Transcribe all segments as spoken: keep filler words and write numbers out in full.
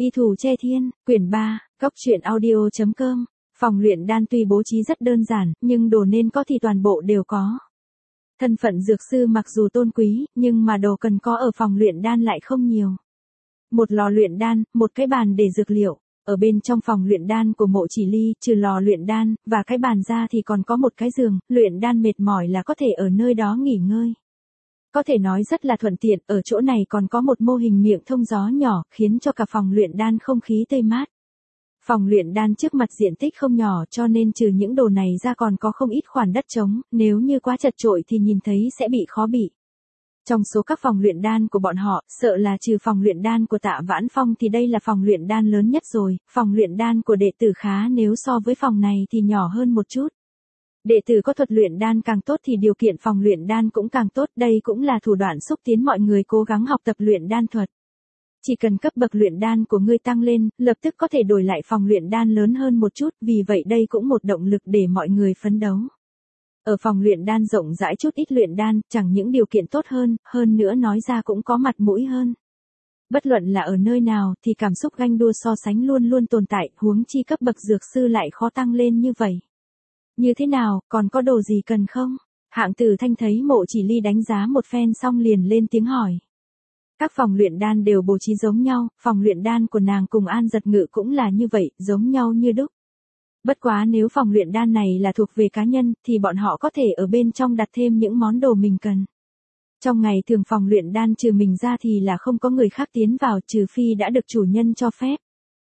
Y thủ che thiên, quyển ba, cốc truyện audio chấm com. Phòng luyện đan tuy bố trí rất đơn giản, nhưng đồ nên có thì toàn bộ đều có. Thân phận dược sư mặc dù tôn quý, nhưng mà đồ cần có ở phòng luyện đan lại không nhiều. Một lò luyện đan, một cái bàn để dược liệu. Ở bên trong phòng luyện đan của Mộ Chỉ Ly, trừ lò luyện đan và cái bàn ra thì còn có một cái giường, luyện đan mệt mỏi là có thể ở nơi đó nghỉ ngơi. Có thể nói rất là thuận tiện, ở chỗ này còn có một mô hình miệng thông gió nhỏ, khiến cho cả phòng luyện đan không khí tươi mát. Phòng luyện đan trước mặt diện tích không nhỏ cho nên trừ những đồ này ra còn có không ít khoản đất trống, nếu như quá chật chội thì nhìn thấy sẽ bị khó bị. Trong số các phòng luyện đan của bọn họ, sợ là trừ phòng luyện đan của Tạ Vãn Phong thì đây là phòng luyện đan lớn nhất rồi, phòng luyện đan của đệ tử Khá nếu so với phòng này thì nhỏ hơn một chút. Đệ tử có thuật luyện đan càng tốt thì điều kiện phòng luyện đan cũng càng tốt, đây cũng là thủ đoạn xúc tiến mọi người cố gắng học tập luyện đan thuật. Chỉ cần cấp bậc luyện đan của ngươi tăng lên, lập tức có thể đổi lại phòng luyện đan lớn hơn một chút, vì vậy đây cũng một động lực để mọi người phấn đấu. Ở phòng luyện đan rộng rãi chút ít luyện đan, chẳng những điều kiện tốt hơn, hơn nữa nói ra cũng có mặt mũi hơn. Bất luận là ở nơi nào thì cảm xúc ganh đua so sánh luôn luôn tồn tại, huống chi cấp bậc dược sư lại khó tăng lên như vậy. Như thế nào, còn có đồ gì cần không? Hạng Tử Thanh thấy Mộ Chỉ Ly đánh giá một phen xong liền lên tiếng hỏi. Các phòng luyện đan đều bố trí giống nhau, phòng luyện đan của nàng cùng An Giật Ngự cũng là như vậy, giống nhau như đúc. Bất quá nếu phòng luyện đan này là thuộc về cá nhân, thì bọn họ có thể ở bên trong đặt thêm những món đồ mình cần. Trong ngày thường phòng luyện đan trừ mình ra thì là không có người khác tiến vào, trừ phi đã được chủ nhân cho phép.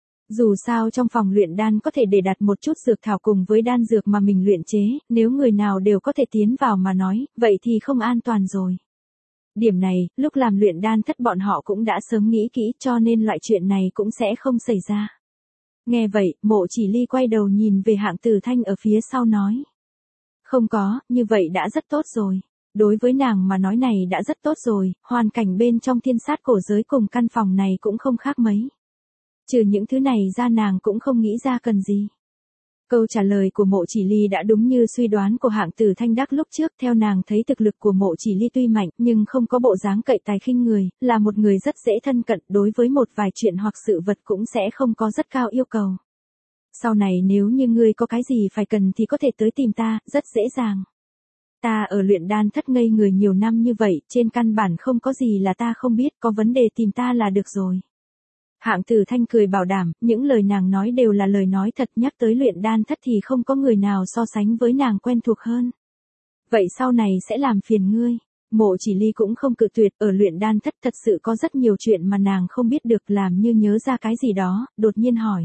Dù sao trong phòng luyện đan có thể để đặt một chút dược thảo cùng với đan dược mà mình luyện chế, nếu người nào đều có thể tiến vào mà nói, vậy thì không an toàn rồi. Điểm này, lúc làm luyện đan thất bọn họ cũng đã sớm nghĩ kỹ cho nên loại chuyện này cũng sẽ không xảy ra. Nghe vậy, Mộ Chỉ Ly quay đầu nhìn về Hạng Tử Thanh ở phía sau nói. Không có, như vậy đã rất tốt rồi. Đối với nàng mà nói này đã rất tốt rồi, hoàn cảnh bên trong thiên sát cổ giới cùng căn phòng này cũng không khác mấy. Trừ những thứ này ra nàng cũng không nghĩ ra cần gì. Câu trả lời của Mộ Chỉ Ly đã đúng như suy đoán của Hạng Tử Thanh đắc lúc trước, theo nàng thấy thực lực của Mộ Chỉ Ly tuy mạnh nhưng không có bộ dáng cậy tài khinh người, là một người rất dễ thân cận, đối với một vài chuyện hoặc sự vật cũng sẽ không có rất cao yêu cầu. Sau này nếu như ngươi có cái gì phải cần thì có thể tới tìm ta, rất dễ dàng. Ta ở luyện đan thất ngây người nhiều năm như vậy, trên căn bản không có gì là ta không biết, có vấn đề tìm ta là được rồi. Hạng Tử Thanh cười bảo đảm, những lời nàng nói đều là lời nói thật, nhắc tới luyện đan thất thì không có người nào so sánh với nàng quen thuộc hơn. Vậy sau này sẽ làm phiền ngươi. Mộ Chỉ Ly cũng không cự tuyệt, ở luyện đan thất thật sự có rất nhiều chuyện mà nàng không biết được, làm như nhớ ra cái gì đó, đột nhiên hỏi.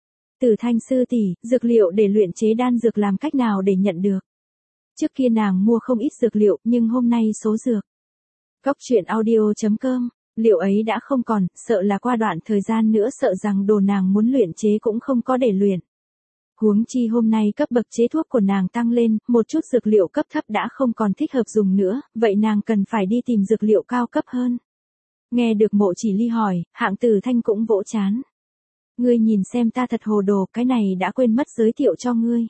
Tử Thanh sư tỷ, dược liệu để luyện chế đan dược làm cách nào để nhận được? Trước kia nàng mua không ít dược liệu, nhưng hôm nay số dược. Cốc truyện audio chấm com. Liệu ấy đã không còn, sợ là qua đoạn thời gian nữa sợ rằng đồ nàng muốn luyện chế cũng không có để luyện. Huống chi hôm nay cấp bậc chế thuốc của nàng tăng lên, một chút dược liệu cấp thấp đã không còn thích hợp dùng nữa, vậy nàng cần phải đi tìm dược liệu cao cấp hơn. Nghe được Mộ Chỉ Ly hỏi, Hạng Tử Thanh cũng vỗ chán. Ngươi nhìn xem ta thật hồ đồ, cái này đã quên mất giới thiệu cho ngươi.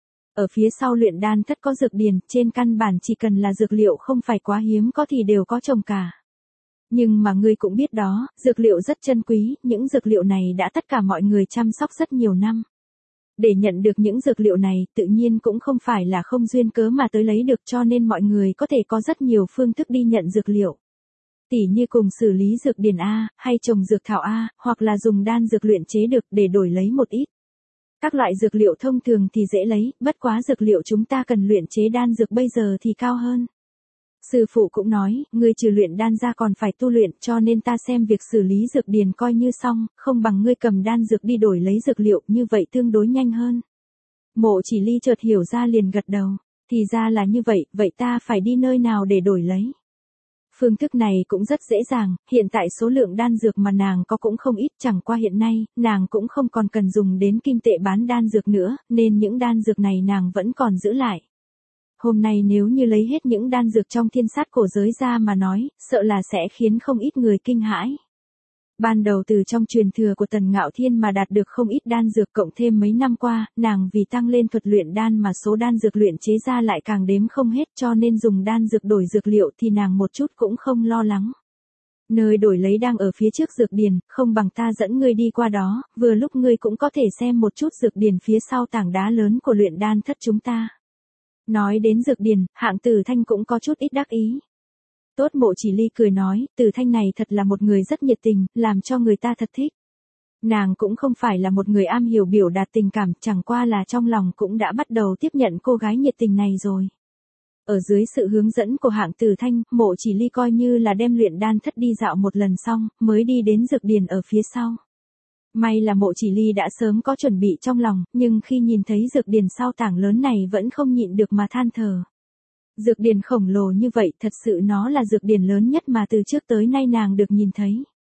Ở phía sau luyện đan thất có dược điền, trên căn bản chỉ cần là dược liệu không phải quá hiếm có thì đều có trồng cả. Nhưng mà ngươi cũng biết đó, dược liệu rất chân quý, những dược liệu này đã tất cả mọi người chăm sóc rất nhiều năm. Để nhận được những dược liệu này, tự nhiên cũng không phải là không duyên cớ mà tới lấy được, cho nên mọi người có thể có rất nhiều phương thức đi nhận dược liệu. Tỉ như cùng xử lý dược điền A, hay trồng dược thảo A, hoặc là dùng đan dược luyện chế được để đổi lấy một ít. Các loại dược liệu thông thường thì dễ lấy, bất quá dược liệu chúng ta cần luyện chế đan dược bây giờ thì cao hơn. Sư phụ cũng nói, ngươi trừ luyện đan ra còn phải tu luyện, cho nên ta xem việc xử lý dược điền coi như xong, không bằng ngươi cầm đan dược đi đổi lấy dược liệu, như vậy tương đối nhanh hơn. Mộ Chỉ Ly chợt hiểu ra liền gật đầu, thì ra là như vậy, vậy ta phải đi nơi nào để đổi lấy? Phương thức này cũng rất dễ dàng, hiện tại số lượng đan dược mà nàng có cũng không ít, chẳng qua hiện nay, nàng cũng không còn cần dùng đến kim tệ bán đan dược nữa, nên những đan dược này nàng vẫn còn giữ lại. Hôm nay nếu như lấy hết những đan dược trong thiên sát cổ giới ra mà nói, sợ là sẽ khiến không ít người kinh hãi. Ban đầu từ trong truyền thừa của Tần Ngạo Thiên mà đạt được không ít đan dược, cộng thêm mấy năm qua, nàng vì tăng lên thuật luyện đan mà số đan dược luyện chế ra lại càng đếm không hết, cho nên dùng đan dược đổi dược liệu thì nàng một chút cũng không lo lắng. Nơi đổi lấy đang ở phía trước dược điền, không bằng ta dẫn ngươi đi qua đó, vừa lúc ngươi cũng có thể xem một chút dược điền phía sau tảng đá lớn của luyện đan thất chúng ta. Nói đến dược điền, Hạng Tử Thanh cũng có chút ít đắc ý. Tốt, Mộ Chỉ Ly cười nói, Tử Thanh này thật là một người rất nhiệt tình, làm cho người ta thật thích. Nàng cũng không phải là một người am hiểu biểu đạt tình cảm, chẳng qua là trong lòng cũng đã bắt đầu tiếp nhận cô gái nhiệt tình này rồi. Ở dưới sự hướng dẫn của Hạng Tử Thanh, Mộ Chỉ Ly coi như là đem luyện đan thất đi dạo một lần xong, mới đi đến dược điền ở phía sau. May là Mộ Chỉ Ly đã sớm có chuẩn bị trong lòng, nhưng khi nhìn thấy dược điền sau tảng lớn này vẫn không nhịn được mà than thở. Dược điền khổng lồ như vậy, thật sự nó là dược điền lớn nhất mà từ trước tới nay nàng được nhìn thấy.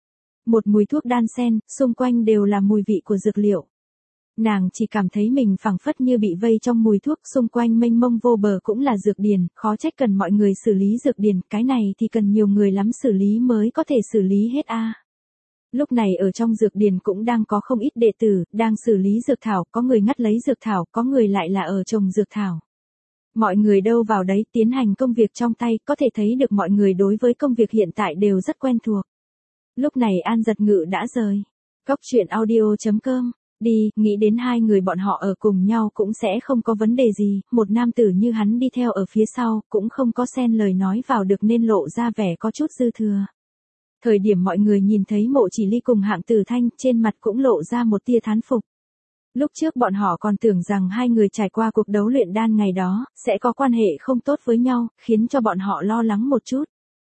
Một mùi thuốc đan sen, xung quanh đều là mùi vị của dược liệu. Nàng chỉ cảm thấy mình phảng phất như bị vây trong mùi thuốc, xung quanh mênh mông vô bờ cũng là dược điền, khó trách cần mọi người xử lý dược điền, cái này thì cần nhiều người lắm xử lý mới có thể xử lý hết a. À. Lúc này ở trong dược điền cũng đang có không ít đệ tử, đang xử lý dược thảo, có người ngắt lấy dược thảo, có người lại là ở trồng dược thảo. Mọi người đâu vào đấy tiến hành công việc trong tay, có thể thấy được mọi người đối với công việc hiện tại đều rất quen thuộc. Lúc này An Giật Ngự đã rời. Cốc truyện audio chấm com. Đi, nghĩ đến hai người bọn họ ở cùng nhau cũng sẽ không có vấn đề gì, một nam tử như hắn đi theo ở phía sau, cũng không có xen lời nói vào được nên lộ ra vẻ có chút dư thừa. Thời điểm mọi người nhìn thấy Mộ Chỉ Ly cùng Hạng Tử Thanh, trên mặt cũng lộ ra một tia thán phục. Lúc trước bọn họ còn tưởng rằng hai người trải qua cuộc đấu luyện đan ngày đó, sẽ có quan hệ không tốt với nhau, khiến cho bọn họ lo lắng một chút.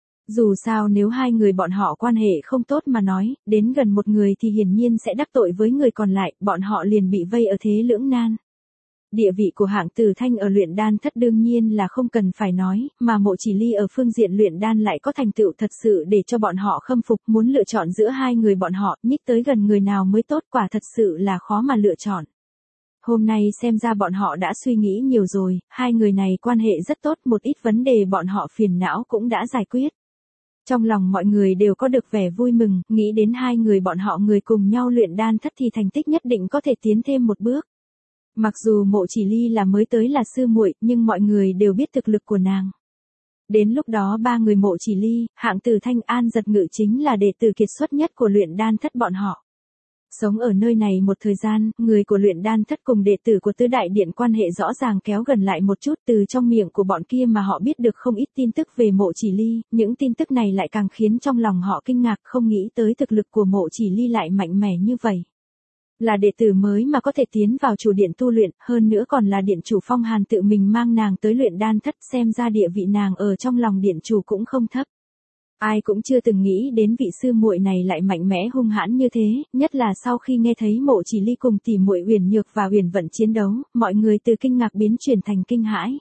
Dù sao nếu hai người bọn họ quan hệ không tốt mà nói, đến gần một người thì hiển nhiên sẽ đắc tội với người còn lại, bọn họ liền bị vây ở thế lưỡng nan. Địa vị của Hạng Tử Thanh ở luyện đan thất đương nhiên là không cần phải nói, mà Mộ Chỉ Ly ở phương diện luyện đan lại có thành tựu thật sự để cho bọn họ khâm phục, muốn lựa chọn giữa hai người bọn họ, nhích tới gần người nào mới tốt, quả thật sự là khó mà lựa chọn. Hôm nay xem ra bọn họ đã suy nghĩ nhiều rồi, hai người này quan hệ rất tốt, một ít vấn đề bọn họ phiền não cũng đã giải quyết. Trong lòng mọi người đều có được vẻ vui mừng, nghĩ đến hai người bọn họ người cùng nhau luyện đan thất thì thành tích nhất định có thể tiến thêm một bước. Mặc dù Mộ Chỉ Ly là mới tới là sư muội, nhưng mọi người đều biết thực lực của nàng. Đến lúc đó ba người Mộ Chỉ Ly, Hạng Tử Thanh, An Giật Ngự chính là đệ tử kiệt xuất nhất của luyện đan thất bọn họ. Sống ở nơi này một thời gian, người của luyện đan thất cùng đệ tử của tứ đại điện quan hệ rõ ràng kéo gần lại một chút, từ trong miệng của bọn kia mà họ biết được không ít tin tức về Mộ Chỉ Ly, những tin tức này lại càng khiến trong lòng họ kinh ngạc, không nghĩ tới thực lực của Mộ Chỉ Ly lại mạnh mẽ như vậy. Là đệ tử mới mà có thể tiến vào chủ điện tu luyện, hơn nữa còn là điện chủ Phong Hàn tự mình mang nàng tới luyện đan thất, xem ra địa vị nàng ở trong lòng điện chủ cũng không thấp. Ai cũng chưa từng nghĩ đến vị sư muội này lại mạnh mẽ hung hãn như thế, nhất là sau khi nghe thấy Mộ Chỉ Ly cùng tỷ muội Uyển Nhược và Uyển Vận chiến đấu, mọi người từ kinh ngạc biến chuyển thành kinh hãi.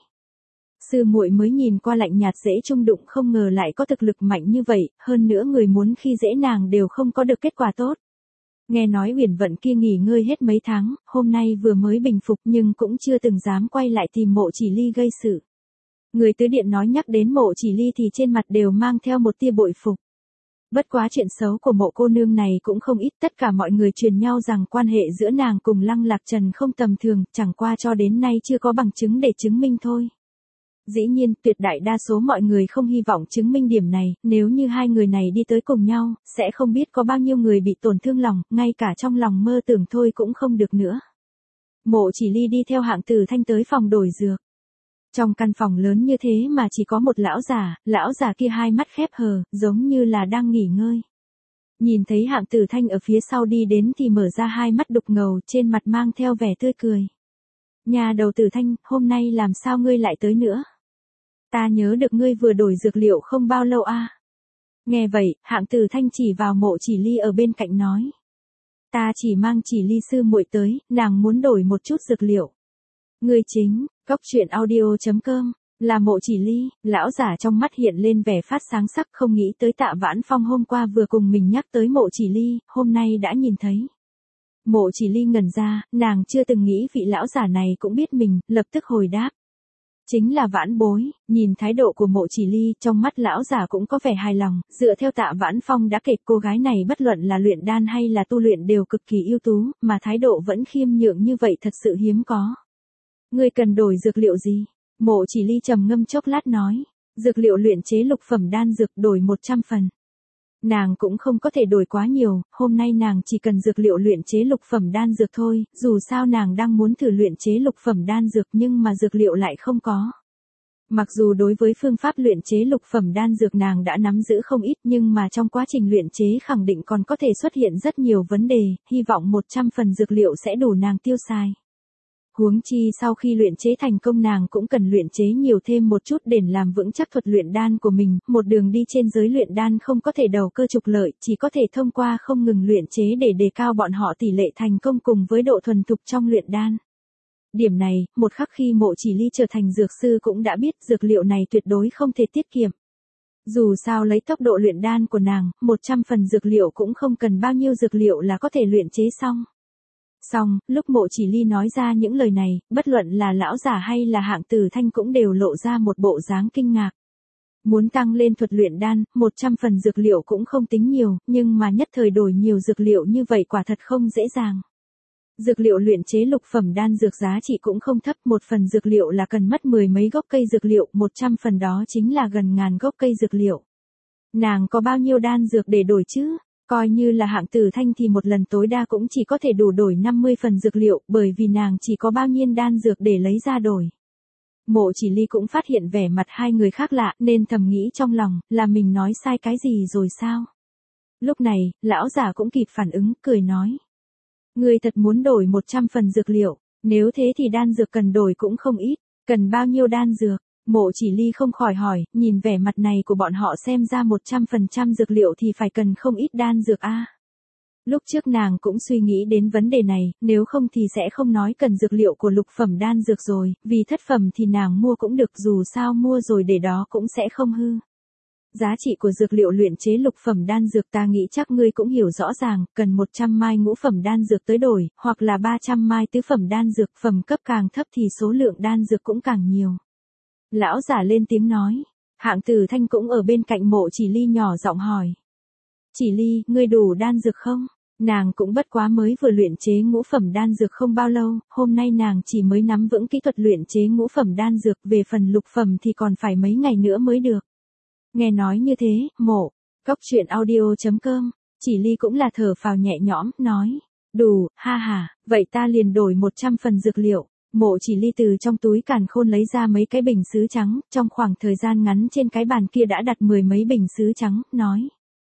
Sư muội mới nhìn qua lạnh nhạt dễ chung đụng, không ngờ lại có thực lực mạnh như vậy, hơn nữa người muốn khi dễ nàng đều không có được kết quả tốt. Nghe nói Uyển Vận kia nghỉ ngơi hết mấy tháng, hôm nay vừa mới bình phục nhưng cũng chưa từng dám quay lại tìm Mộ Chỉ Ly gây sự. Người tứ điện nói nhắc đến Mộ Chỉ Ly thì trên mặt đều mang theo một tia bội phục. Bất quá chuyện xấu của Mộ cô nương này cũng không ít, tất cả mọi người truyền nhau rằng quan hệ giữa nàng cùng Lăng Lạc Trần không tầm thường, chẳng qua cho đến nay chưa có bằng chứng để chứng minh thôi. Dĩ nhiên, tuyệt đại đa số mọi người không hy vọng chứng minh điểm này, nếu như hai người này đi tới cùng nhau, sẽ không biết có bao nhiêu người bị tổn thương lòng, ngay cả trong lòng mơ tưởng thôi cũng không được nữa. Mộ Chỉ Ly đi theo Hạng Tử Thanh tới phòng đổi dược. Trong căn phòng lớn như thế mà chỉ có một lão già, lão già kia hai mắt khép hờ, giống như là đang nghỉ ngơi. Nhìn thấy Hạng Tử Thanh ở phía sau đi đến thì mở ra hai mắt đục ngầu, trên mặt mang theo vẻ tươi cười. Nhà đầu Tử Thanh, hôm nay làm sao ngươi lại tới nữa? Ta nhớ được ngươi vừa đổi dược liệu không bao lâu a. À? Nghe vậy, Hạng Tử Thanh chỉ vào Mộ Chỉ Ly ở bên cạnh nói. Ta chỉ mang Chỉ Ly sư muội tới, nàng muốn đổi một chút dược liệu. Ngươi chính, cốc truyện audio chấm com, là Mộ Chỉ Ly, lão giả trong mắt hiện lên vẻ phát sáng sắc, không nghĩ tới Tạ Vãn Phong hôm qua vừa cùng mình nhắc tới Mộ Chỉ Ly, hôm nay đã nhìn thấy. Mộ Chỉ Ly ngẩn ra, nàng chưa từng nghĩ vị lão giả này cũng biết mình, lập tức hồi đáp. Chính là Vãn bối, nhìn thái độ của Mộ Chỉ Ly, trong mắt lão giả cũng có vẻ hài lòng, dựa theo Tạ Vãn Phong đã kể cô gái này bất luận là luyện đan hay là tu luyện đều cực kỳ ưu tú, mà thái độ vẫn khiêm nhượng như vậy thật sự hiếm có. Ngươi cần đổi dược liệu gì? Mộ Chỉ Ly trầm ngâm chốc lát nói, dược liệu luyện chế lục phẩm đan dược đổi một trăm phần. Nàng cũng không có thể đổi quá nhiều, hôm nay nàng chỉ cần dược liệu luyện chế lục phẩm đan dược thôi, dù sao nàng đang muốn thử luyện chế lục phẩm đan dược nhưng mà dược liệu lại không có. Mặc dù đối với phương pháp luyện chế lục phẩm đan dược nàng đã nắm giữ không ít nhưng mà trong quá trình luyện chế khẳng định còn có thể xuất hiện rất nhiều vấn đề, hy vọng một trăm phần dược liệu sẽ đủ nàng tiêu xài. Huống chi sau khi luyện chế thành công nàng cũng cần luyện chế nhiều thêm một chút để làm vững chắc thuật luyện đan của mình, một đường đi trên giới luyện đan không có thể đầu cơ trục lợi, chỉ có thể thông qua không ngừng luyện chế để đề cao bọn họ tỷ lệ thành công cùng với độ thuần thục trong luyện đan. Điểm này, một khắc khi Mộ Chỉ Ly trở thành dược sư cũng đã biết dược liệu này tuyệt đối không thể tiết kiệm. Dù sao lấy tốc độ luyện đan của nàng, một trăm phần dược liệu cũng không cần bao nhiêu dược liệu là có thể luyện chế xong. Xong, lúc Mộ Chỉ Ly nói ra những lời này, bất luận là lão giả hay là Hạng Tử Thanh cũng đều lộ ra một bộ dáng kinh ngạc. Muốn tăng lên thuật luyện đan, một trăm phần dược liệu cũng không tính nhiều, nhưng mà nhất thời đổi nhiều dược liệu như vậy quả thật không dễ dàng. Dược liệu luyện chế lục phẩm đan dược giá trị cũng không thấp, một phần dược liệu là cần mất mười mấy gốc cây dược liệu, một trăm phần đó chính là gần ngàn gốc cây dược liệu. Nàng có bao nhiêu đan dược để đổi chứ? Coi như là Hạng Tử Thanh thì một lần tối đa cũng chỉ có thể đủ đổi năm mươi phần dược liệu, bởi vì nàng chỉ có bao nhiêu đan dược để lấy ra đổi. Mộ Chỉ Ly cũng phát hiện vẻ mặt hai người khác lạ, nên thầm nghĩ trong lòng, là mình nói sai cái gì rồi sao? Lúc này, lão giả cũng kịp phản ứng, cười nói. Ngươi thật muốn đổi một trăm phần dược liệu, nếu thế thì đan dược cần đổi cũng không ít, cần bao nhiêu đan dược? Mộ Chỉ Ly không khỏi hỏi, nhìn vẻ mặt này của bọn họ xem ra một trăm phần trăm dược liệu thì phải cần không ít đan dược a. Lúc trước nàng cũng suy nghĩ đến vấn đề này, nếu không thì sẽ không nói cần dược liệu của lục phẩm đan dược rồi, vì thất phẩm thì nàng mua cũng được, dù sao mua rồi để đó cũng sẽ không hư. Giá trị của dược liệu luyện chế lục phẩm đan dược ta nghĩ chắc ngươi cũng hiểu rõ ràng, cần một trăm mai ngũ phẩm đan dược tới đổi, hoặc là ba trăm mai tứ phẩm đan dược, phẩm cấp càng thấp thì số lượng đan dược cũng càng nhiều. Lão giả lên tiếng nói, Hạng Tử Thanh cũng ở bên cạnh Mộ Chỉ Ly nhỏ giọng hỏi. Chỉ Ly, ngươi đủ đan dược không? Nàng cũng bất quá mới vừa luyện chế ngũ phẩm đan dược không bao lâu, hôm nay nàng chỉ mới nắm vững kỹ thuật luyện chế ngũ phẩm đan dược, về phần lục phẩm thì còn phải mấy ngày nữa mới được. Nghe nói như thế, Mộ, Cốc Truyện Audio chấm com, Chỉ Ly cũng là thở phào nhẹ nhõm, nói, đủ, ha ha, vậy ta liền đổi một trăm phần dược liệu. Mộ Chỉ Ly từ trong túi càn khôn lấy ra mấy cái bình sứ trắng, trong khoảng thời gian ngắn trên cái bàn kia đã đặt mười mấy bình sứ trắng, nói.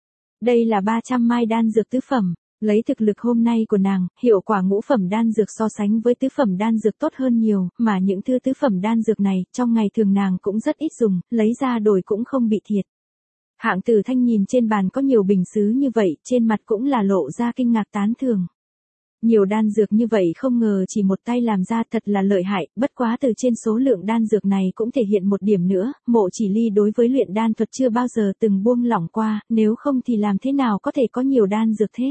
Đây là ba trăm mai đan dược tứ phẩm, lấy thực lực hôm nay của nàng, hiệu quả ngũ phẩm đan dược so sánh với tứ phẩm đan dược tốt hơn nhiều, mà những thứ tứ phẩm đan dược này, trong ngày thường nàng cũng rất ít dùng, lấy ra đổi cũng không bị thiệt. Hạng Tử Thanh nhìn trên bàn có nhiều bình sứ như vậy, trên mặt cũng là lộ ra kinh ngạc tán thưởng. Nhiều đan dược như vậy không ngờ chỉ một tay làm ra thật là lợi hại, bất quá từ trên số lượng đan dược này cũng thể hiện một điểm nữa, Mộ Chỉ Ly đối với luyện đan thuật chưa bao giờ từng buông lỏng qua, nếu không thì làm thế nào có thể có nhiều đan dược thế.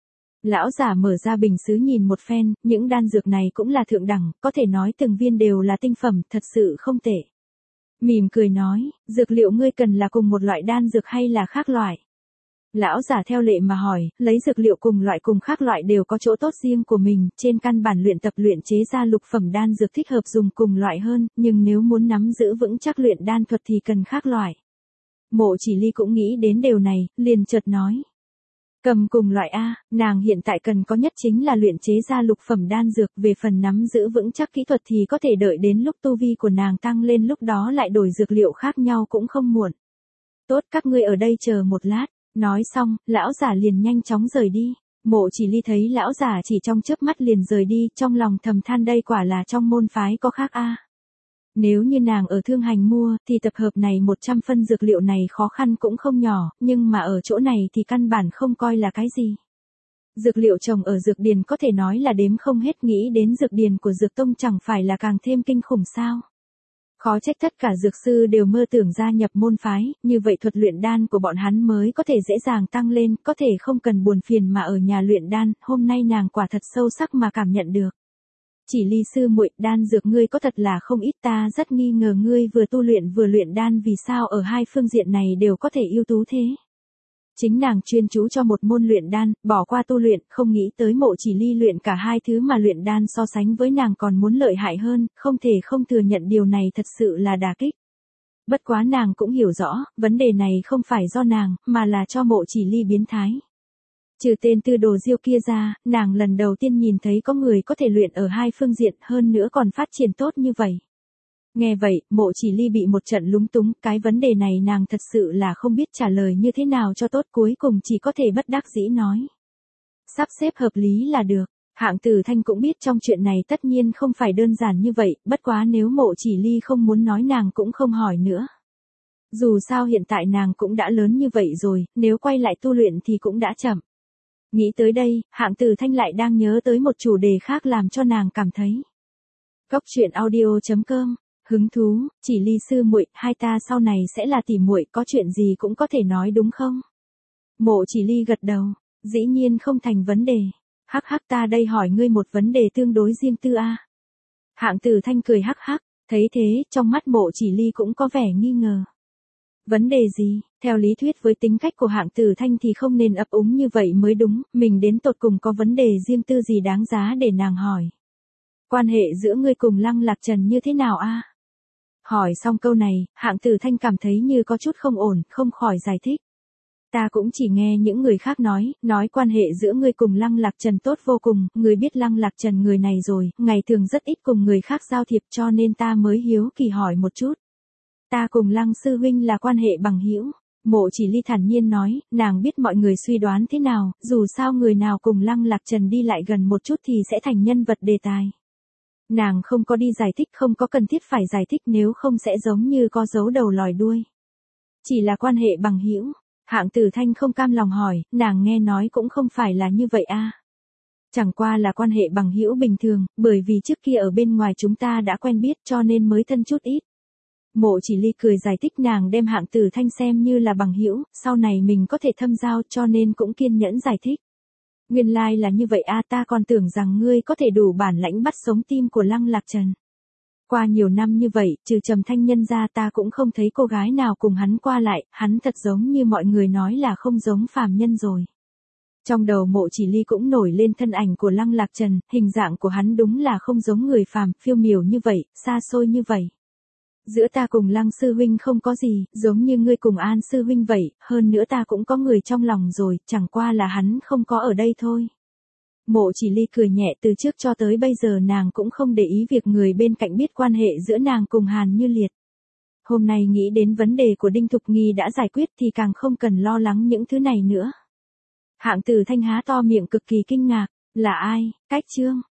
Lão giả mở ra bình sứ nhìn một phen, những đan dược này cũng là thượng đẳng, có thể nói từng viên đều là tinh phẩm, thật sự không tệ. Mỉm cười nói, dược liệu ngươi cần là cùng một loại đan dược hay là khác loại? Lão giả theo lệ mà hỏi, lấy dược liệu cùng loại cùng khác loại đều có chỗ tốt riêng của mình, trên căn bản luyện tập luyện chế ra lục phẩm đan dược thích hợp dùng cùng loại hơn, nhưng nếu muốn nắm giữ vững chắc luyện đan thuật thì cần khác loại. Mộ Chỉ Ly cũng nghĩ đến điều này, liền chợt nói. Cầm cùng loại A, nàng hiện tại cần có nhất chính là luyện chế ra lục phẩm đan dược, về phần nắm giữ vững chắc kỹ thuật thì có thể đợi đến lúc tu vi của nàng tăng lên lúc đó lại đổi dược liệu khác nhau cũng không muộn. Tốt, các ngươi ở đây chờ một lát. Nói xong, lão giả liền nhanh chóng rời đi. Mộ Chỉ Ly thấy lão giả chỉ trong chớp mắt liền rời đi, trong lòng thầm than đây quả là trong môn phái có khác a. Nếu như nàng ở Thương Hành mua, thì tập hợp này một trăm phân dược liệu này khó khăn cũng không nhỏ, nhưng mà ở chỗ này thì căn bản không coi là cái gì. Dược liệu trồng ở dược điền có thể nói là đếm không hết, nghĩ đến dược điền của dược tông chẳng phải là càng thêm kinh khủng sao. Khó trách tất cả dược sư đều mơ tưởng gia nhập môn phái, như vậy thuật luyện đan của bọn hắn mới có thể dễ dàng tăng lên, có thể không cần buồn phiền mà ở nhà luyện đan, hôm nay nàng quả thật sâu sắc mà cảm nhận được. Chỉ Ly sư muội, đan dược ngươi có thật là không ít, ta rất nghi ngờ ngươi vừa tu luyện vừa luyện đan vì sao ở hai phương diện này đều có thể ưu tú thế. Chính nàng chuyên chú cho một môn luyện đan, bỏ qua tu luyện, không nghĩ tới Mộ Chỉ Ly luyện cả hai thứ mà luyện đan so sánh với nàng còn muốn lợi hại hơn, không thể không thừa nhận điều này thật sự là đả kích. Bất quá nàng cũng hiểu rõ, vấn đề này không phải do nàng, mà là cho Mộ Chỉ Ly biến thái. Trừ tên Tư Đồ Diêu kia ra, nàng lần đầu tiên nhìn thấy có người có thể luyện ở hai phương diện hơn nữa còn phát triển tốt như vậy. Nghe vậy, Mộ Chỉ Ly bị một trận lúng túng, cái vấn đề này nàng thật sự là không biết trả lời như thế nào cho tốt, cuối cùng chỉ có thể bất đắc dĩ nói. Sắp xếp hợp lý là được. Hạng Tử Thanh cũng biết trong chuyện này tất nhiên không phải đơn giản như vậy, bất quá nếu Mộ Chỉ Ly không muốn nói nàng cũng không hỏi nữa. Dù sao hiện tại nàng cũng đã lớn như vậy rồi, nếu quay lại tu luyện thì cũng đã chậm. Nghĩ tới đây, Hạng Tử Thanh lại đang nhớ tới một chủ đề khác làm cho nàng cảm thấy. Góc truyện audio chấm com, hứng thú, Chỉ Ly sư muội, hai ta sau này sẽ là tỉ muội, có chuyện gì cũng có thể nói đúng không? Mộ Chỉ Ly gật đầu, dĩ nhiên không thành vấn đề. Hắc hắc, ta đây hỏi ngươi một vấn đề tương đối riêng tư a. Hạng Tử Thanh cười hắc hắc, thấy thế, trong mắt Mộ Chỉ Ly cũng có vẻ nghi ngờ. Vấn đề gì? Theo lý thuyết với tính cách của Hạng Tử Thanh thì không nên ấp úng như vậy mới đúng, mình đến tột cùng có vấn đề riêng tư gì đáng giá để nàng hỏi. Quan hệ giữa ngươi cùng Lăng Lạc Trần như thế nào a? Hỏi xong câu này, Hạng Tử Thanh cảm thấy như có chút không ổn, không khỏi giải thích. Ta cũng chỉ nghe những người khác nói, nói quan hệ giữa ngươi cùng Lăng Lạc Trần tốt vô cùng, ngươi biết Lăng Lạc Trần người này rồi, ngày thường rất ít cùng người khác giao thiệp cho nên ta mới hiếu kỳ hỏi một chút. Ta cùng Lăng sư huynh là quan hệ bằng hữu. Mộ Chỉ Ly thản nhiên nói, nàng biết mọi người suy đoán thế nào, dù sao người nào cùng Lăng Lạc Trần đi lại gần một chút thì sẽ thành nhân vật đề tài. Nàng không có đi giải thích, không có cần thiết phải giải thích, nếu không sẽ giống như có giấu đầu lòi đuôi. Chỉ là quan hệ bằng hữu. Hạng Tử Thanh không cam lòng hỏi, nàng nghe nói cũng không phải là như vậy a. Chẳng qua là quan hệ bằng hữu bình thường, bởi vì trước kia ở bên ngoài chúng ta đã quen biết cho nên mới thân chút ít. Mộ Chỉ Ly cười giải thích, nàng đem Hạng Tử Thanh xem như là bằng hữu, sau này mình có thể thâm giao cho nên cũng kiên nhẫn giải thích. Nguyên lai like là như vậy a, ta còn tưởng rằng ngươi có thể đủ bản lãnh bắt sống tim của Lăng Lạc Trần. Qua nhiều năm như vậy, trừ Trầm Thanh Nhân ra ta cũng không thấy cô gái nào cùng hắn qua lại, hắn thật giống như mọi người nói là không giống phàm nhân rồi. Trong đầu Mộ Chỉ Ly cũng nổi lên thân ảnh của Lăng Lạc Trần, hình dạng của hắn đúng là không giống người phàm, phiêu miểu như vậy, xa xôi như vậy. Giữa ta cùng Lăng sư huynh không có gì, giống như ngươi cùng An sư huynh vậy, hơn nữa ta cũng có người trong lòng rồi, chẳng qua là hắn không có ở đây thôi. Mộ Chỉ Ly cười nhẹ, từ trước cho tới bây giờ nàng cũng không để ý việc người bên cạnh biết quan hệ giữa nàng cùng Hàn Như Liệt. Hôm nay nghĩ đến vấn đề của Đinh Thục Nghi đã giải quyết thì càng không cần lo lắng những thứ này nữa. Hạng Tử Thanh há to miệng cực kỳ kinh ngạc, là ai, Cách Trương,